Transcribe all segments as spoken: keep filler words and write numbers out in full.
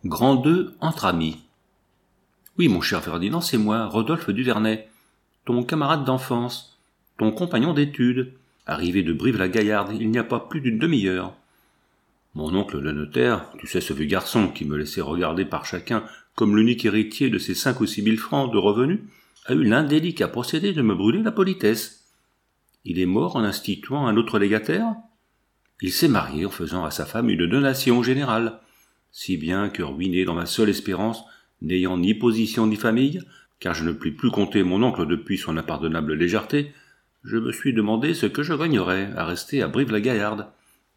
Grand deux entre amis. Oui, mon cher Ferdinand, c'est moi, Rodolphe Duvernay, ton camarade d'enfance, ton compagnon d'études, arrivé de Brive-la-Gaillarde il n'y a pas plus d'une demi-heure. Mon oncle le notaire, tu sais ce vieux garçon qui me laissait regarder par chacun comme l'unique héritier de ses cinq ou six mille francs de revenus, a eu l'indélicat procédé de me brûler la politesse. Il est mort en instituant un autre légataire. Il s'est marié en faisant à sa femme une donation générale, si bien que ruiné dans ma seule espérance, n'ayant ni position ni famille, car je ne puis plus compter mon oncle depuis son impardonnable légèreté, je me suis demandé ce que je gagnerais à rester à Brive-la-Gaillarde.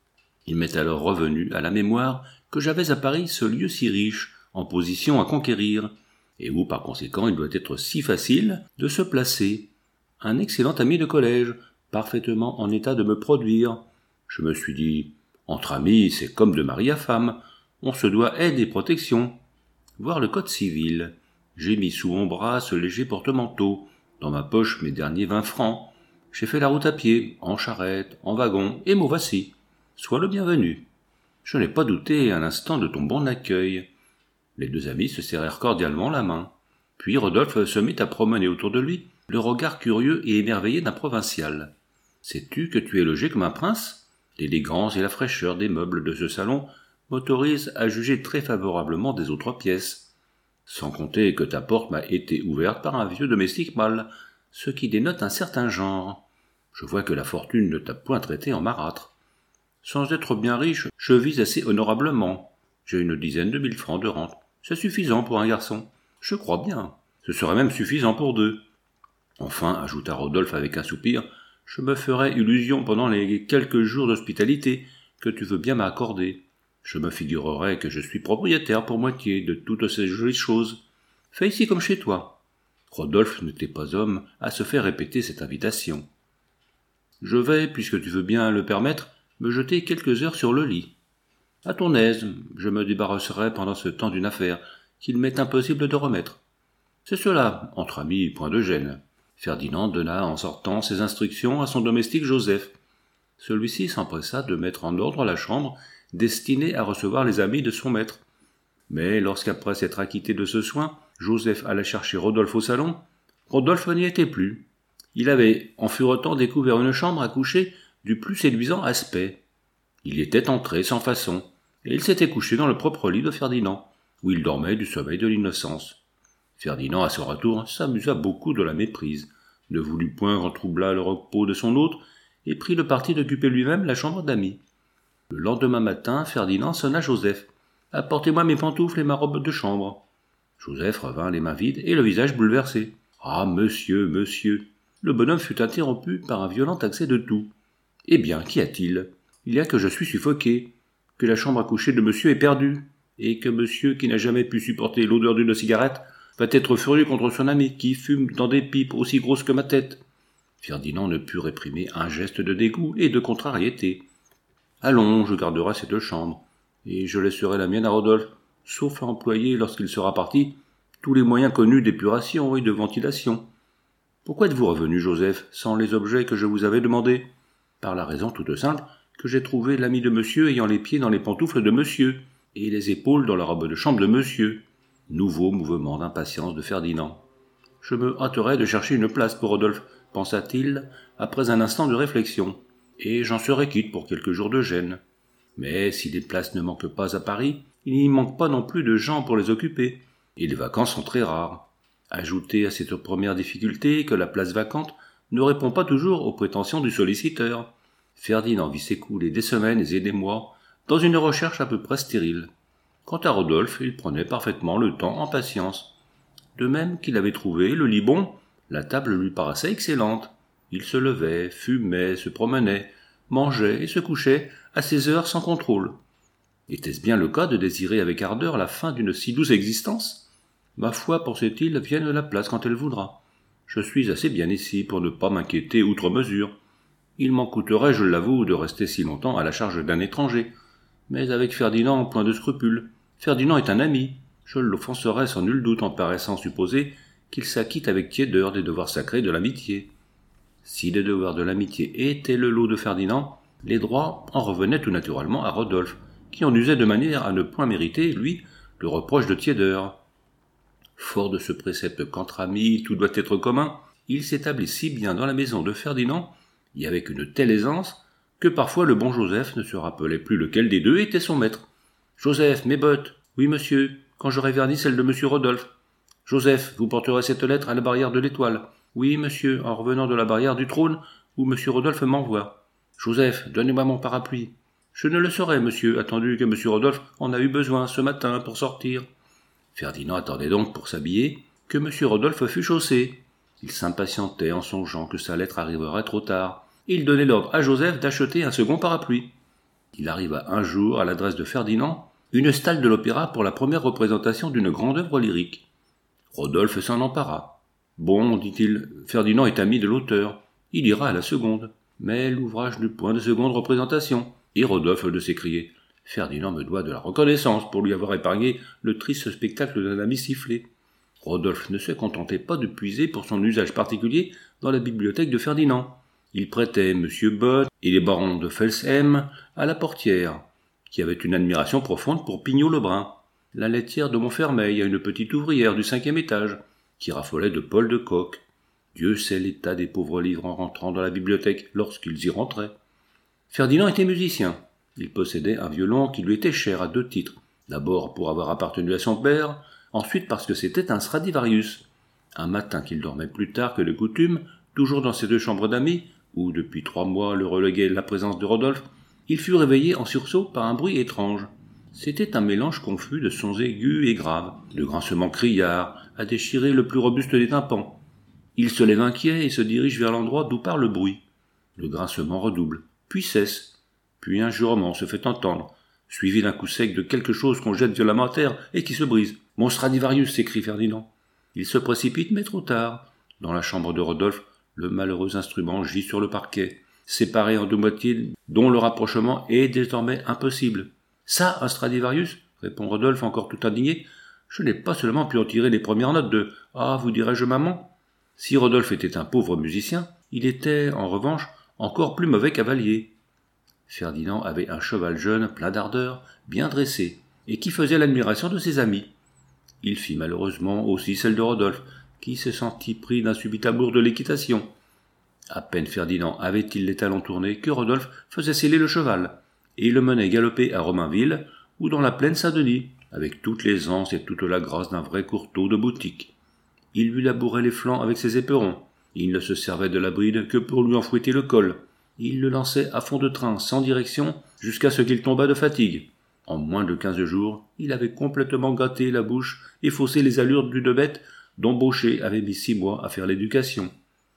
Il m'est alors revenu à la mémoire que j'avais à Paris ce lieu si riche, en position à conquérir, et où par conséquent il doit être si facile de se placer. Un excellent ami de collège, parfaitement en état de me produire. Je me suis dit, entre amis, c'est comme de mari à femme, on se doit aide et protection. Voir le code civil. J'ai mis sous mon bras ce léger porte-manteau, dans ma poche mes derniers vingt francs. J'ai fait la route à pied, en charrette, en wagon, et me voici. Sois le bienvenu. Je n'ai pas douté un instant de ton bon accueil. Les deux amis se serrèrent cordialement la main. Puis Rodolphe se mit à promener autour de lui, le regard curieux et émerveillé d'un provincial. Sais-tu que tu es logé comme un prince ? L'élégance et la fraîcheur des meubles de ce salon m'autorisent à juger très favorablement des autres pièces. Sans compter que ta porte m'a été ouverte par un vieux domestique mâle, ce qui dénote un certain genre. Je vois que la fortune ne t'a point traité en marâtre. Sans être bien riche, je vis assez honorablement. J'ai une dizaine de mille francs de rente. C'est suffisant pour un garçon. Je crois bien. Ce serait même suffisant pour deux. Enfin, ajouta Rodolphe avec un soupir, je me ferai illusion pendant les quelques jours d'hospitalité que tu veux bien m'accorder. Je me figurerai que je suis propriétaire pour moitié de toutes ces jolies choses. Fais ici comme chez toi. Rodolphe n'était pas homme à se faire répéter cette invitation. Je vais, puisque tu veux bien le permettre, me jeter quelques heures sur le lit. À ton aise, je me débarrasserai pendant ce temps d'une affaire qu'il m'est impossible de remettre. C'est cela, entre amis, point de gêne. Ferdinand donna en sortant ses instructions à son domestique Joseph. Celui-ci s'empressa de mettre en ordre la chambre destinée à recevoir les amis de son maître. Mais lorsqu'après s'être acquitté de ce soin, Joseph alla chercher Rodolphe au salon, Rodolphe n'y était plus. Il avait, en furetant, découvert une chambre à coucher du plus séduisant aspect. Il y était entré sans façon, et il s'était couché dans le propre lit de Ferdinand, où il dormait du sommeil de l'innocence. Ferdinand, à son retour, s'amusa beaucoup de la méprise, ne voulut point qu'on troublât le repos de son hôte, et prit le parti d'occuper lui-même la chambre d'amis. Le lendemain matin, Ferdinand sonna Joseph. « Apportez-moi mes pantoufles et ma robe de chambre. » Joseph revint les mains vides et le visage bouleversé. « Ah, monsieur, monsieur !» Le bonhomme fut interrompu par un violent accès de toux. « Eh bien, qu'y a-t-il ? Il y a que je suis suffoqué, que la chambre à coucher de monsieur est perdue, et que monsieur, qui n'a jamais pu supporter l'odeur d'une cigarette, va être furieux contre son ami qui fume dans des pipes aussi grosses que ma tête. » Ferdinand ne put réprimer un geste de dégoût et de contrariété. « Allons, je garderai cette chambre, et je laisserai la mienne à Rodolphe, sauf à employer, lorsqu'il sera parti, tous les moyens connus d'épuration et de ventilation. Pourquoi êtes-vous revenu, Joseph, sans les objets que je vous avais demandés ? Par la raison toute simple que j'ai trouvé l'ami de monsieur ayant les pieds dans les pantoufles de monsieur, et les épaules dans la robe de chambre de monsieur. » Nouveau mouvement d'impatience de Ferdinand. « Je me hâterai de chercher une place pour Rodolphe, pensa-t-il, après un instant de réflexion, et j'en serai quitte pour quelques jours de gêne. Mais si des places ne manquent pas à Paris, il n'y manque pas non plus de gens pour les occuper, et les vacances sont très rares. Ajoutez à cette première difficulté que la place vacante ne répond pas toujours aux prétentions du solliciteur. Ferdinand vit s'écouler des semaines et des mois dans une recherche à peu près stérile. Quant à Rodolphe, il prenait parfaitement le temps en patience. De même qu'il avait trouvé le lit bon, la table lui paraissait excellente. Il se levait, fumait, se promenait, mangeait et se couchait à ses heures sans contrôle. Était-ce bien le cas de désirer avec ardeur la fin d'une si douce existence ? Ma foi, pensait-il, vienne la place quand elle voudra. Je suis assez bien ici pour ne pas m'inquiéter outre mesure. Il m'en coûterait, je l'avoue, de rester si longtemps à la charge d'un étranger. Mais avec Ferdinand, point de scrupule. Ferdinand est un ami. Je l'offenserais sans nul doute en paraissant supposer qu'il s'acquitte avec tiédeur des devoirs sacrés de l'amitié. Si les devoirs de l'amitié étaient le lot de Ferdinand, les droits en revenaient tout naturellement à Rodolphe, qui en usait de manière à ne point mériter, lui, le reproche de tiédeur. Fort de ce précepte qu'entre amis tout doit être commun, il s'établit si bien dans la maison de Ferdinand, et avec une telle aisance, que parfois le bon Joseph ne se rappelait plus lequel des deux était son maître. « Joseph, mes bottes. Oui, monsieur, quand j'aurai verni celle de monsieur Rodolphe. Joseph, vous porterez cette lettre à la barrière de l'Étoile. Oui, monsieur, en revenant de la barrière du trône, où monsieur Rodolphe m'envoie. Joseph, donnez-moi mon parapluie. Je ne le saurais, monsieur, attendu que monsieur Rodolphe en a eu besoin ce matin pour sortir. » Ferdinand attendait donc pour s'habiller que monsieur Rodolphe fût chaussé. Il s'impatientait en songeant que sa lettre arriverait trop tard. Il donnait l'ordre à Joseph d'acheter un second parapluie. Il arriva un jour, à l'adresse de Ferdinand, une stalle de l'opéra pour la première représentation d'une grande œuvre lyrique. Rodolphe s'en empara. « Bon, dit-il, Ferdinand est ami de l'auteur. Il ira à la seconde. Mais l'ouvrage n'eut point de seconde représentation. » Et Rodolphe de s'écrier « Ferdinand me doit de la reconnaissance pour lui avoir épargné le triste spectacle d'un ami sifflé. » Rodolphe ne se contentait pas de puiser pour son usage particulier dans la bibliothèque de Ferdinand. Il prêtait M. Bott et les barons de Felsheim à la portière, qui avait une admiration profonde pour Pignot-Lebrun, la laitière de Montfermeil à une petite ouvrière du cinquième étage, qui raffolait de Paul de Kock. Dieu sait l'état des pauvres livres en rentrant dans la bibliothèque lorsqu'ils y rentraient. Ferdinand était musicien. Il possédait un violon qui lui était cher à deux titres. D'abord pour avoir appartenu à son père, ensuite parce que c'était un Stradivarius. Un matin qu'il dormait plus tard que de coutume, toujours dans ses deux chambres d'amis, où depuis trois mois le reléguait la présence de Rodolphe, il fut réveillé en sursaut par un bruit étrange. C'était un mélange confus de sons aigus et graves, de grincements criards, à déchirer le plus robuste des tympans. Il se lève inquiet et se dirige vers l'endroit d'où part le bruit. Le grincement redouble, puis cesse, puis un jurement se fait entendre, suivi d'un coup sec de quelque chose qu'on jette violemment à terre et qui se brise. « Mon Stradivarius !» s'écrie Ferdinand. Il se précipite, mais trop tard. Dans la chambre de Rodolphe, le malheureux instrument gît sur le parquet, séparé en deux moitiés dont le rapprochement est désormais impossible. « Ça, un Stradivarius ?» répond Rodolphe encore tout indigné. « Je n'ai pas seulement pu en tirer les premières notes de « Ah, vous dirais-je, maman ?» Si Rodolphe était un pauvre musicien, il était, en revanche, encore plus mauvais cavalier. Ferdinand avait un cheval jeune, plein d'ardeur, bien dressé, et qui faisait l'admiration de ses amis. Il fit malheureusement aussi celle de Rodolphe, qui se sentit pris d'un subit amour de l'équitation. À peine Ferdinand avait-il les talons tournés que Rodolphe faisait seller le cheval, et il le menait galoper à Romainville ou dans la plaine Saint-Denis, avec toute l'aisance et toute la grâce d'un vrai courteau de boutique. Il lui labourait les flancs avec ses éperons, il ne se servait de la bride que pour lui en fouetter le col. Il le lançait à fond de train, sans direction, jusqu'à ce qu'il tombât de fatigue. En moins de quinze jours, il avait complètement gâté la bouche et faussé les allures d'une bête dont Baucher avait mis six mois à faire l'éducation.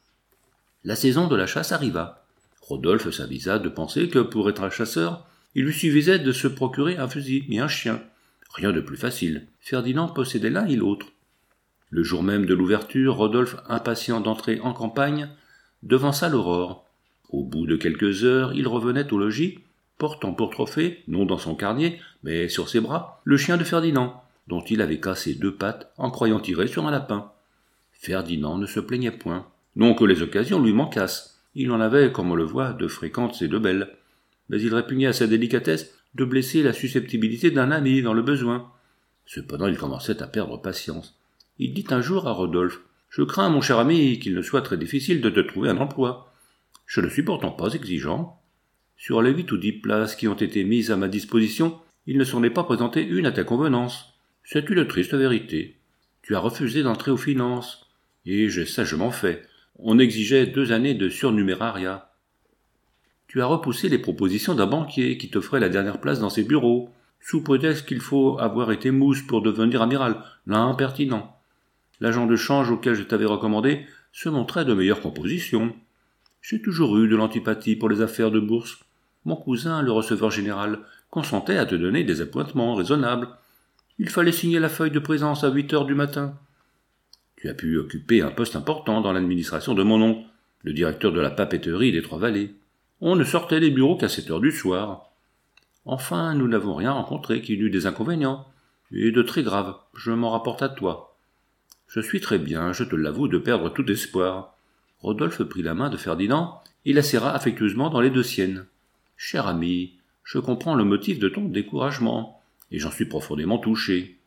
La saison de la chasse arriva. Rodolphe s'avisa de penser que, pour être un chasseur, il lui suffisait de se procurer un fusil et un chien. Rien de plus facile. Ferdinand possédait l'un et l'autre. Le jour même de l'ouverture, Rodolphe, impatient d'entrer en campagne, devança l'aurore. Au bout de quelques heures, il revenait au logis, portant pour trophée, non dans son carnier, mais sur ses bras, le chien de Ferdinand, dont il avait cassé deux pattes en croyant tirer sur un lapin. Ferdinand ne se plaignait point. Non que les occasions lui manquassent. Il en avait, comme on le voit, de fréquentes et de belles. Mais il répugnait à sa délicatesse de blesser la susceptibilité d'un ami dans le besoin. Cependant, il commençait à perdre patience. Il dit un jour à Rodolphe « Je crains, mon cher ami, qu'il ne soit très difficile de te trouver un emploi. Je ne suis pourtant pas exigeant. Sur les huit ou dix places qui ont été mises à ma disposition, il ne s'en est pas présenté une à ta convenance. C'est une triste vérité. Tu as refusé d'entrer aux finances. Et j'ai sagement fait. On exigeait deux années de surnumérariat. Tu as repoussé les propositions d'un banquier qui t'offrait la dernière place dans ses bureaux, sous prétexte qu'il faut avoir été mousse pour devenir amiral, l'impertinent. L'agent de change auquel je t'avais recommandé se montrait de meilleure composition. J'ai toujours eu de l'antipathie pour les affaires de bourse. Mon cousin, le receveur général, consentait à te donner des appointements raisonnables. Il fallait signer la feuille de présence à huit heures du matin. Tu as pu occuper un poste important dans l'administration de mon oncle, le directeur de la papeterie des Trois-Vallées. On ne sortait des bureaux qu'à sept heures du soir. Enfin, nous n'avons rien rencontré qui n'eût des inconvénients, et de très graves, je m'en rapporte à toi. Je suis très bien, je te l'avoue, de perdre tout espoir. Rodolphe prit la main de Ferdinand et la serra affectueusement dans les deux siennes. Cher ami, je comprends le motif de ton découragement, et j'en suis profondément touché.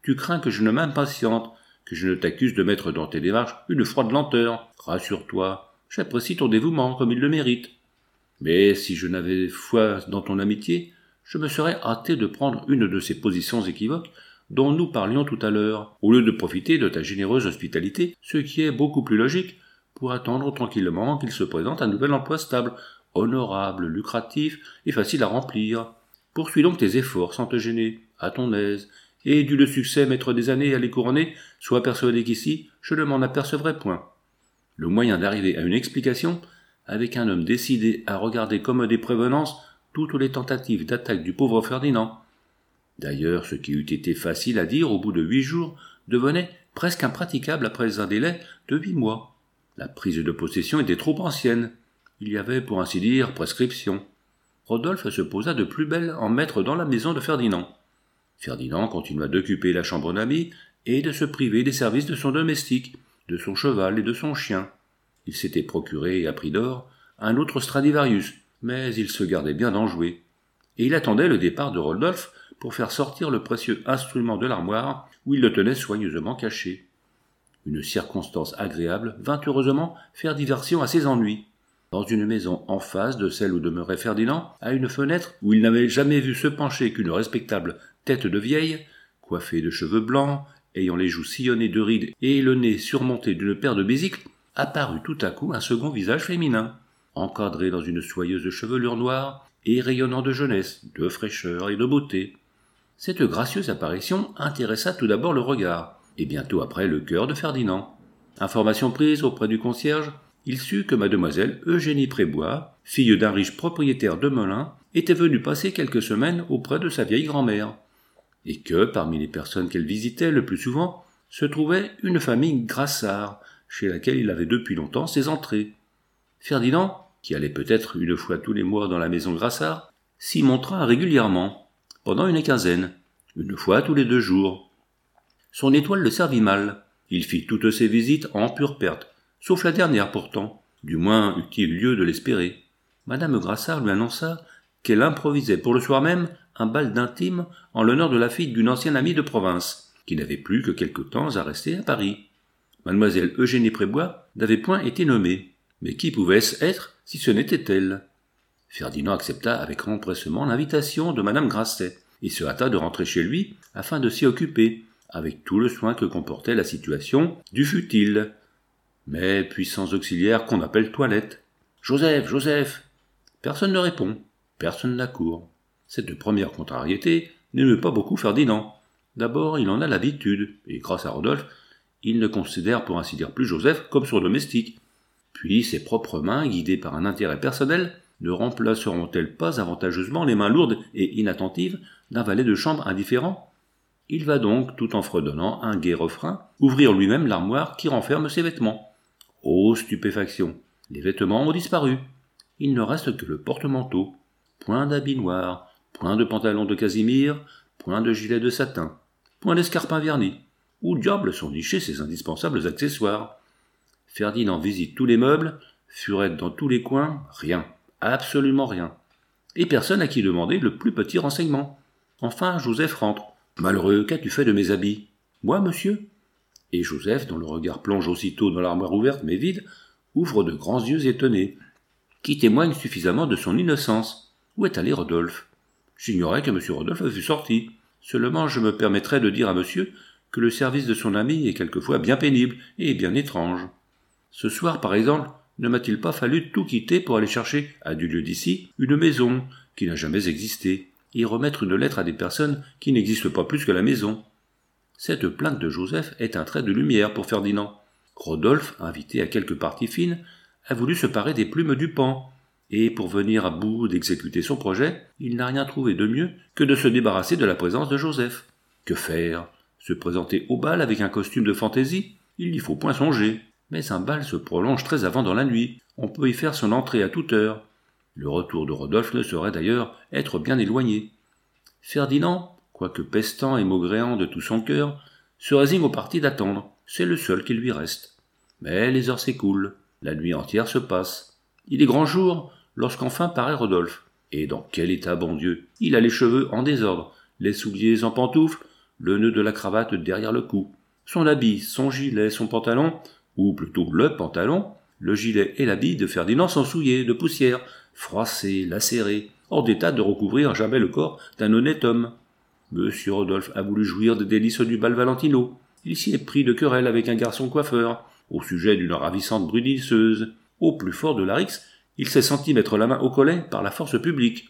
tu crains que je ne m'impatiente, que je ne t'accuse de mettre dans tes démarches une froide lenteur. Rassure-toi, j'apprécie ton dévouement comme il le mérite. Mais si je n'avais foi dans ton amitié, je me serais hâté de prendre une de ces positions équivoques dont nous parlions tout à l'heure, au lieu de profiter de ta généreuse hospitalité, ce qui est beaucoup plus logique, pour attendre tranquillement qu'il se présente un nouvel emploi stable, honorable, lucratif et facile à remplir. Poursuis donc tes efforts sans te gêner, à ton aise, et dû le succès mettre des années à les couronner, sois persuadé qu'ici, je ne m'en apercevrai point. Le moyen d'arriver à une explication, avec un homme décidé à regarder comme des prévenances toutes les tentatives d'attaque du pauvre Ferdinand. D'ailleurs, ce qui eût été facile à dire au bout de huit jours devenait presque impraticable après un délai de huit mois. La prise de possession était trop ancienne. Il y avait, pour ainsi dire, prescription. Rodolphe se posa de plus belle en maître dans la maison de Ferdinand. Ferdinand continua d'occuper la chambre d'ami et de se priver des services de son domestique, de son cheval et de son chien. Il s'était procuré, à prix d'or, un autre Stradivarius, mais il se gardait bien d'en jouer. Et il attendait le départ de Rodolphe pour faire sortir le précieux instrument de l'armoire où il le tenait soigneusement caché. Une circonstance agréable vint heureusement faire diversion à ses ennuis. Dans une maison en face de celle où demeurait Ferdinand, à une fenêtre où il n'avait jamais vu se pencher qu'une respectable tête de vieille, coiffée de cheveux blancs, ayant les joues sillonnées de rides et le nez surmonté d'une paire de besicles, apparut tout à coup un second visage féminin, encadré dans une soyeuse chevelure noire et rayonnant de jeunesse, de fraîcheur et de beauté. Cette gracieuse apparition intéressa tout d'abord le regard, et bientôt après le cœur de Ferdinand. Information prise auprès du concierge, il sut que mademoiselle Eugénie Prébois, fille d'un riche propriétaire de Melun, était venue passer quelques semaines auprès de sa vieille grand-mère, et que, parmi les personnes qu'elle visitait le plus souvent, se trouvait une famille Grassard, chez laquelle il avait depuis longtemps ses entrées. Ferdinand, qui allait peut-être une fois tous les mois dans la maison Grassard, s'y montra régulièrement, pendant une quinzaine, une fois tous les deux jours. Son étoile le servit mal. Il fit toutes ses visites en pure perte, sauf la dernière pourtant, du moins eut-il lieu de l'espérer. Madame Grassard lui annonça qu'elle improvisait pour le soir même un bal d'intime en l'honneur de la fille d'une ancienne amie de province, qui n'avait plus que quelque temps à rester à Paris. Mademoiselle Eugénie Prébois n'avait point été nommée, mais qui pouvait-ce être si ce n'était elle? Ferdinand accepta avec empressement l'invitation de madame Grasset, et se hâta de rentrer chez lui afin de s'y occuper, avec tout le soin que comportait la situation du futile, mais puissants auxiliaires qu'on appelle toilette. « Joseph, Joseph !» Personne ne répond, personne n'accourt. Cette première contrariété n'émeut pas beaucoup Ferdinand. D'abord, il en a l'habitude, et grâce à Rodolphe, il ne considère pour ainsi dire plus Joseph comme son domestique. Puis ses propres mains, guidées par un intérêt personnel, ne remplaceront-elles pas avantageusement les mains lourdes et inattentives d'un valet de chambre indifférent? Il va donc, tout en fredonnant un gai refrain, ouvrir lui-même l'armoire qui renferme ses vêtements. Ô stupéfaction! Les vêtements ont disparu. Il ne reste que le porte-manteau. Point d'habit noir, point de pantalon de casimir, point de gilet de satin, point d'escarpin verni. Où diable sont nichés ces indispensables accessoires? Ferdinand visite tous les meubles, furette dans tous les coins, rien, absolument rien. Et personne à qui demander le plus petit renseignement. Enfin, Joseph rentre. « Malheureux, qu'as-tu fait de mes habits ?»« Moi, monsieur ?» Et Joseph, dont le regard plonge aussitôt dans l'armoire ouverte mais vide, ouvre de grands yeux étonnés, qui témoignent suffisamment de son innocence. Où est allé Rodolphe? J'ignorais que monsieur Rodolphe fût sorti. Seulement, je me permettrais de dire à monsieur que le service de son ami est quelquefois bien pénible et bien étrange. Ce soir, par exemple, ne m'a-t-il pas fallu tout quitter pour aller chercher, à du lieu d'ici, une maison qui n'a jamais existé, et remettre une lettre à des personnes qui n'existent pas plus que la maison. Cette plainte de Joseph est un trait de lumière pour Ferdinand. Rodolphe, invité à quelques parties fines, a voulu se parer des plumes du paon, et pour venir à bout d'exécuter son projet, il n'a rien trouvé de mieux que de se débarrasser de la présence de Joseph. Que faire? Se présenter au bal avec un costume de fantaisie? Il n'y faut point songer. Mais un bal se prolonge très avant dans la nuit. On peut y faire son entrée à toute heure. Le retour de Rodolphe ne saurait d'ailleurs être bien éloigné. Ferdinand, quoique pestant et maugréant de tout son cœur, se résigne au parti d'attendre. C'est le seul qui lui reste. Mais les heures s'écoulent. La nuit entière se passe. Il est grand jour lorsqu'enfin paraît Rodolphe. Et dans quel état, bon Dieu! Il a les cheveux en désordre, les souliers en pantoufles, le nœud de la cravate derrière le cou, son habit, son gilet, son pantalon, ou plutôt le pantalon, le gilet et l'habit de Ferdinand sont souillés de poussière, froissés, lacérés, hors d'état de recouvrir jamais le corps d'un honnête homme. Monsieur Rodolphe a voulu jouir des délices du bal Valentino. Il s'y est pris de querelle avec un garçon coiffeur, au sujet d'une ravissante brunisseuse. Au plus fort de la rixe, il s'est senti mettre la main au collet par la force publique.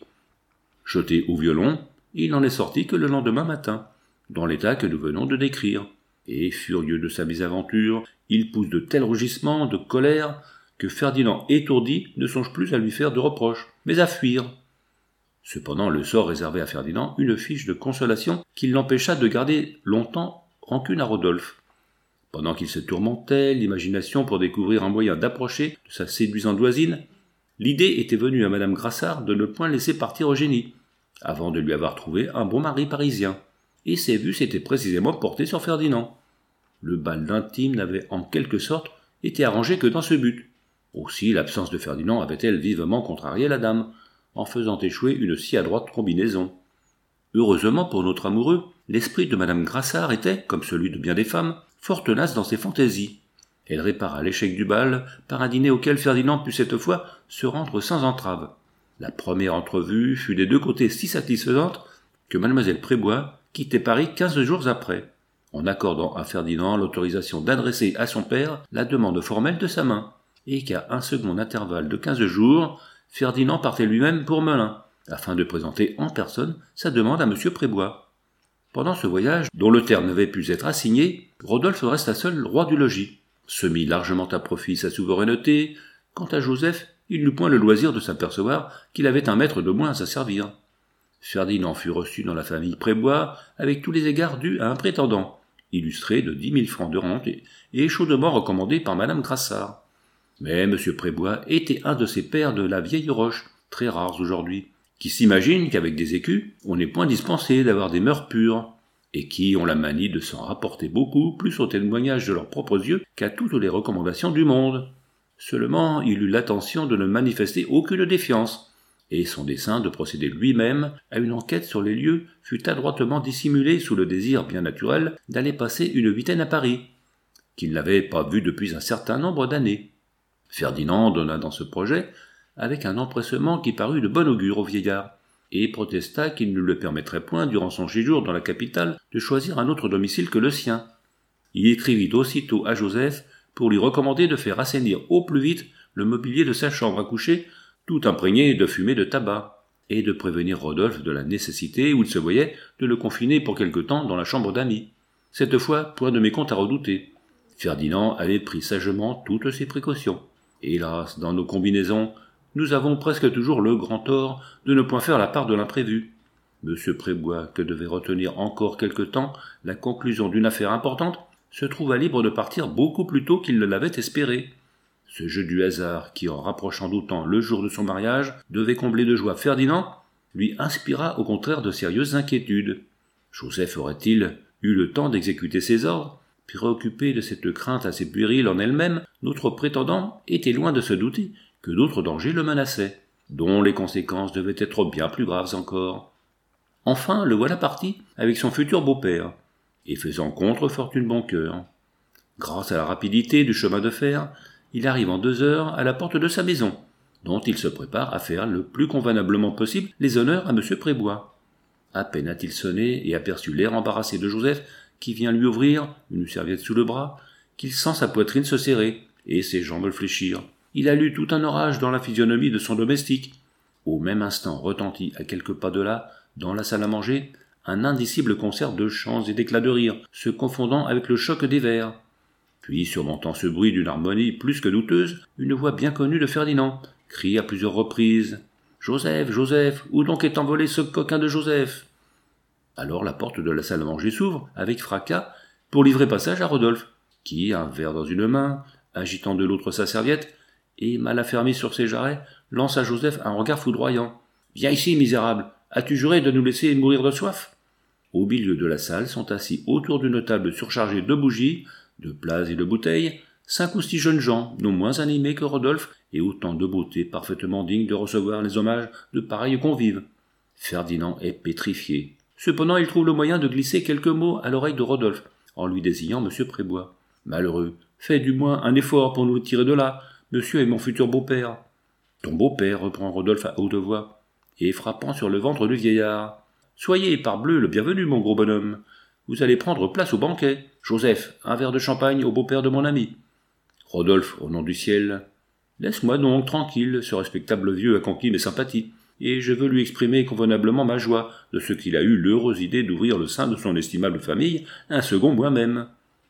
Jeté au violon, il n'en est sorti que le lendemain matin, dans l'état que nous venons de décrire. Et, furieux de sa mésaventure, il pousse de tels rugissements de colère que Ferdinand, étourdi, ne songe plus à lui faire de reproches, mais à fuir. Cependant, le sort réservait à Ferdinand une fiche de consolation qui l'empêcha de garder longtemps rancune à Rodolphe. Pendant qu'il se tourmentait l'imagination pour découvrir un moyen d'approcher de sa séduisante voisine, l'idée était venue à madame Grassard de ne point laisser partir Eugénie, avant de lui avoir trouvé un bon mari parisien, et ses vues s'étaient précisément portées sur Ferdinand. Le bal d'intime n'avait en quelque sorte été arrangé que dans ce but. Aussi l'absence de Ferdinand avait-elle vivement contrarié la dame, en faisant échouer une si adroite combinaison. Heureusement pour notre amoureux, l'esprit de madame Grassard était, comme celui de bien des femmes, fort tenace dans ses fantaisies. Elle répara l'échec du bal par un dîner auquel Ferdinand put cette fois se rendre sans entrave. La première entrevue fut des deux côtés si satisfaisante que mademoiselle Prébois quittait Paris quinze jours après, en accordant à Ferdinand l'autorisation d'adresser à son père la demande formelle de sa main, et qu'à un second intervalle de quinze jours, Ferdinand partait lui-même pour Melun, afin de présenter en personne sa demande à M. Prébois. Pendant ce voyage, dont le terme n'avait pu être assigné, Rodolphe resta seul roi du logis, se mit largement à profit sa souveraineté. Quant à Joseph, il n'eut point le loisir de s'apercevoir qu'il avait un maître de moins à servir. Ferdinand fut reçu dans la famille Prébois avec tous les égards dus à un prétendant, illustré de dix mille francs de rente et, et chaudement recommandé par madame Grassard. Mais M. Prébois était un de ces pères de la vieille roche, très rares aujourd'hui, qui s'imaginent qu'avec des écus, on n'est point dispensé d'avoir des mœurs pures, et qui ont la manie de s'en rapporter beaucoup plus au témoignage de leurs propres yeux qu'à toutes les recommandations du monde. Seulement, il eut l'attention de ne manifester aucune défiance, et son dessein de procéder lui-même à une enquête sur les lieux fut adroitement dissimulé sous le désir bien naturel d'aller passer une huitaine à Paris, qu'il n'avait pas vu depuis un certain nombre d'années. Ferdinand donna dans ce projet avec un empressement qui parut de bon augure au vieillard, et protesta qu'il ne le permettrait point, durant son séjour dans la capitale, de choisir un autre domicile que le sien. Il écrivit aussitôt à Joseph pour lui recommander de faire assainir au plus vite le mobilier de sa chambre à coucher, tout imprégné de fumée de tabac, et de prévenir Rodolphe de la nécessité, où il se voyait, de le confiner pour quelque temps dans la chambre d'amis. Cette fois, point de mécompte à redouter. Ferdinand avait pris sagement toutes ses précautions. Hélas, dans nos combinaisons, nous avons presque toujours le grand tort de ne point faire la part de l'imprévu. Monsieur Prébois, que devait retenir encore quelque temps la conclusion d'une affaire importante, se trouva libre de partir beaucoup plus tôt qu'il ne l'avait espéré. Ce jeu du hasard, qui en rapprochant d'autant le jour de son mariage, devait combler de joie Ferdinand, lui inspira au contraire de sérieuses inquiétudes. Joseph aurait-il eu le temps d'exécuter ses ordres? Préoccupé de cette crainte assez puérile en elle-même, notre prétendant était loin de se douter que d'autres dangers le menaçaient, dont les conséquences devaient être bien plus graves encore. Enfin, le voilà parti avec son futur beau-père, et faisant contre-fortune bon cœur. Grâce à la rapidité du chemin de fer, il arrive en deux heures à la porte de sa maison, dont il se prépare à faire le plus convenablement possible les honneurs à M. Prébois. À peine a-t-il sonné et aperçu l'air embarrassé de Joseph, qui vient lui ouvrir, une serviette sous le bras, qu'il sent sa poitrine se serrer, et ses jambes fléchir. Il a lu tout un orage dans la physionomie de son domestique. Au même instant retentit à quelques pas de là, dans la salle à manger, un indicible concert de chants et d'éclats de rire, se confondant avec le choc des verres. Puis, surmontant ce bruit d'une harmonie plus que douteuse, une voix bien connue de Ferdinand crie à plusieurs reprises « Joseph, Joseph, où donc est envolé ce coquin de Joseph ?» Alors la porte de la salle à manger s'ouvre, avec fracas, pour livrer passage à Rodolphe, qui, un verre dans une main, agitant de l'autre sa serviette, et mal affermi sur ses jarrets, lance à Joseph un regard foudroyant. « Viens ici, misérable, as-tu juré de nous laisser mourir de soif ?» Au milieu de la salle sont assis autour d'une table surchargée de bougies, de plats et de bouteilles, cinq ou six jeunes gens, non moins animés que Rodolphe, et autant de beauté parfaitement digne de recevoir les hommages de pareils convives. Ferdinand est pétrifié. Cependant, il trouve le moyen de glisser quelques mots à l'oreille de Rodolphe, en lui désignant monsieur Prébois. Malheureux, fais du moins un effort pour nous tirer de là. Monsieur est mon futur beau-père. Ton beau-père, reprend Rodolphe à haute voix, et frappant sur le ventre du vieillard. Soyez, parbleu, le bienvenu, mon gros bonhomme. Vous allez prendre place au banquet. Joseph, un verre de champagne au beau-père de mon ami. Rodolphe, au nom du ciel. Laisse-moi donc tranquille, ce respectable vieux a conquis mes sympathies, et je veux lui exprimer convenablement ma joie de ce qu'il a eu l'heureuse idée d'ouvrir le sein de son estimable famille un second moi-même.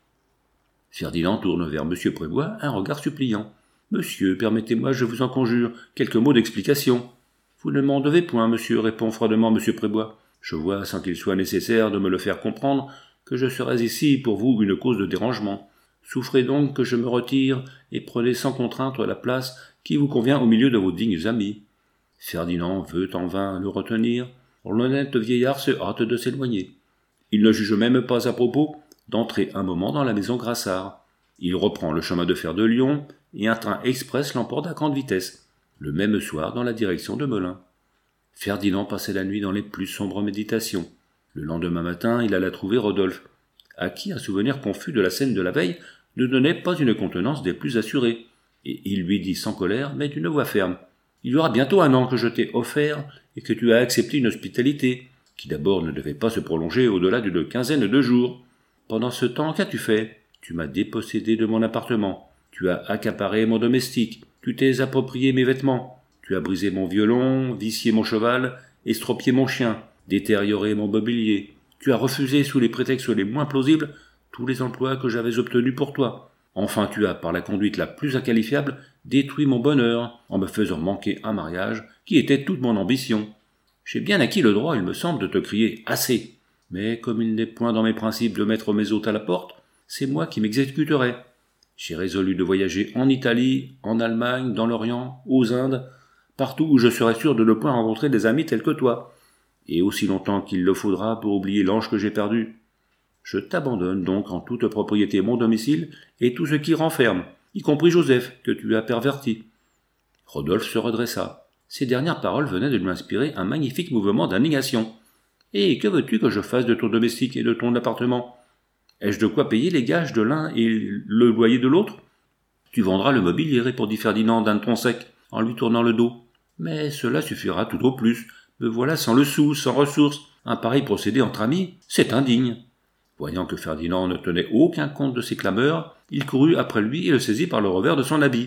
Ferdinand tourne vers monsieur Prébois un regard suppliant. Monsieur, permettez-moi, je vous en conjure, quelques mots d'explication. Vous ne m'en devez point, monsieur, répond froidement monsieur Prébois. Je vois, sans qu'il soit nécessaire de me le faire comprendre, que je serais ici pour vous une cause de dérangement. Souffrez donc que je me retire et prenez sans contrainte la place qui vous convient au milieu de vos dignes amis. Ferdinand veut en vain le retenir. L'honnête vieillard se hâte de s'éloigner. Il ne juge même pas à propos d'entrer un moment dans la maison Grassard. Il reprend le chemin de fer de Lyon et un train express l'emporte à grande vitesse, le même soir dans la direction de Melun. Ferdinand passait la nuit dans les plus sombres méditations. Le lendemain matin, il alla trouver Rodolphe, à qui un souvenir confus de la scène de la veille ne donnait pas une contenance des plus assurées, et il lui dit sans colère, mais d'une voix ferme. Il y aura bientôt un an que je t'ai offert et que tu as accepté une hospitalité, qui d'abord ne devait pas se prolonger au-delà d'une quinzaine de jours. Pendant ce temps, qu'as-tu fait? Tu m'as dépossédé de mon appartement, tu as accaparé mon domestique, tu t'es approprié mes vêtements, tu as brisé mon violon, vicié mon cheval, estropié mon chien, détérioré mon mobilier, tu as refusé sous les prétextes les moins plausibles tous les emplois que j'avais obtenus pour toi. Enfin, tu as, par la conduite la plus inqualifiable, détruit mon bonheur en me faisant manquer un mariage qui était toute mon ambition. J'ai bien acquis le droit, il me semble, de te crier « assez ». Mais comme il n'est point dans mes principes de mettre mes hôtes à la porte, c'est moi qui m'exécuterai. J'ai résolu de voyager en Italie, en Allemagne, dans l'Orient, aux Indes, partout où je serai sûr de ne point rencontrer des amis tels que toi, et aussi longtemps qu'il le faudra pour oublier l'ange que j'ai perdu. Je t'abandonne donc en toute propriété mon domicile et tout ce qui renferme, y compris Joseph, que tu as perverti. Rodolphe se redressa. Ces dernières paroles venaient de lui inspirer un magnifique mouvement d'indignation. Et que veux-tu que je fasse de ton domestique et de ton appartement? Ai-je de quoi payer les gages de l'un et le loyer de l'autre? Tu vendras le mobilier, répondit Ferdinand d'un ton sec, en lui tournant le dos. Mais cela suffira tout au plus. Me voilà sans le sou, sans ressources. Un pareil procédé entre amis, c'est indigne. Voyant que Ferdinand ne tenait aucun compte de ses clameurs, il courut après lui et le saisit par le revers de son habit.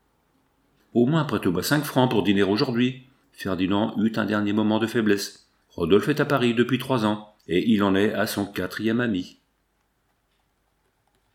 Au moins prête-moi cinq francs pour dîner aujourd'hui. Ferdinand eut un dernier moment de faiblesse. Rodolphe est à Paris depuis trois ans, et il en est à son quatrième ami.